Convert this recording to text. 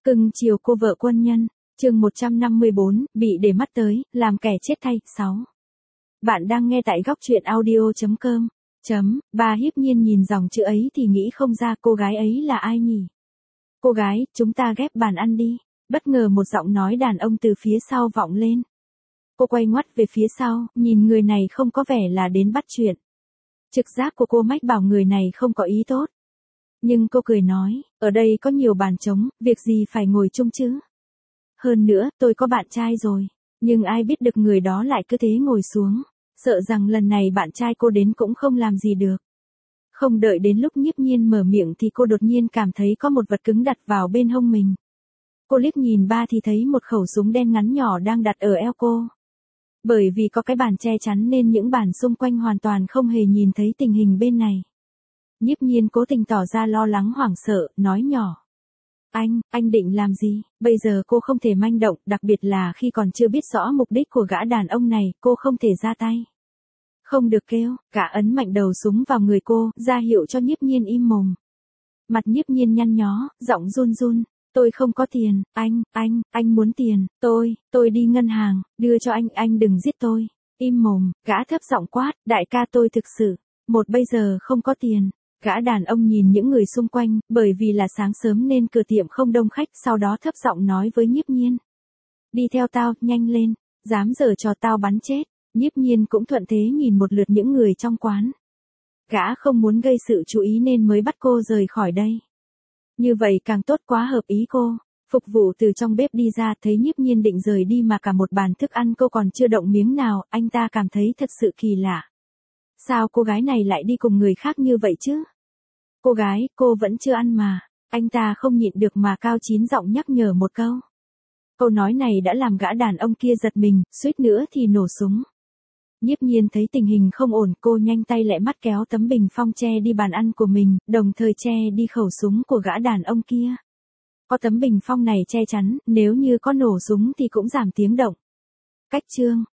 Cưng chiều cô vợ quân nhân, chương 154, bị để mắt tới, làm kẻ chết thay, 6. Bạn đang nghe tại góc truyện audio.com. Bà hiếp nhiên nhìn dòng chữ ấy thì nghĩ không ra cô gái ấy là ai nhỉ? Cô gái, chúng ta ghép bàn ăn đi. Bất ngờ một giọng nói đàn ông từ phía sau vọng lên. Cô quay ngoắt về phía sau, nhìn người này không có vẻ là đến bắt chuyện. Trực giác của cô mách bảo người này không có ý tốt. Nhưng cô cười nói, ở đây có nhiều bàn trống, việc gì phải ngồi chung chứ? Hơn nữa, tôi có bạn trai rồi. Nhưng ai biết được người đó lại cứ thế ngồi xuống. Sợ rằng lần này bạn trai cô đến cũng không làm gì được. Không đợi đến lúc Nhiếp Nhiên mở miệng thì cô đột nhiên cảm thấy có một vật cứng đặt vào bên hông mình. Cô liếc nhìn ba thì thấy một khẩu súng đen ngắn nhỏ đang đặt ở eo cô. Bởi vì có cái bàn che chắn nên những bàn xung quanh hoàn toàn không hề nhìn thấy tình hình bên này. Nhiếp Nhiên cố tình tỏ ra lo lắng hoảng sợ, nói nhỏ. Anh định làm gì? Bây giờ cô không thể manh động, đặc biệt là khi còn chưa biết rõ mục đích của gã đàn ông này, cô không thể ra tay. Không được kêu, cả ấn mạnh đầu súng vào người cô, ra hiệu cho Nhiếp Nhiên im mồm. Mặt Nhiếp Nhiên nhăn nhó, giọng run run. Tôi không có tiền, anh muốn tiền, tôi đi ngân hàng, đưa cho anh đừng giết tôi. Im mồm, gã thấp giọng quát, đại ca tôi thực sự, bây giờ không có tiền. Gã đàn ông nhìn những người xung quanh, bởi vì là sáng sớm nên cửa tiệm không đông khách, sau đó thấp giọng nói với Nhiếp Nhiên. Đi theo tao, nhanh lên, dám giở trò tao bắn chết. Nhiếp Nhiên cũng thuận thế nhìn một lượt những người trong quán. Gã không muốn gây sự chú ý nên mới bắt cô rời khỏi đây. Như vậy càng tốt, quá hợp ý cô. Phục vụ từ trong bếp đi ra thấy Nhiếp Nhiên định rời đi mà cả một bàn thức ăn cô còn chưa động miếng nào, anh ta cảm thấy thật sự kỳ lạ. Sao cô gái này lại đi cùng người khác như vậy chứ? Cô gái, cô vẫn chưa ăn mà. Anh ta không nhịn được mà cao chín giọng nhắc nhở một câu. Câu nói này đã làm gã đàn ông kia giật mình, suýt nữa thì nổ súng. Nhiếp Nhiên thấy tình hình không ổn, cô nhanh tay lẹ mắt kéo tấm bình phong che đi bàn ăn của mình, đồng thời che đi khẩu súng của gã đàn ông kia. Có tấm bình phong này che chắn, nếu như có nổ súng thì cũng giảm tiếng động. Cách chương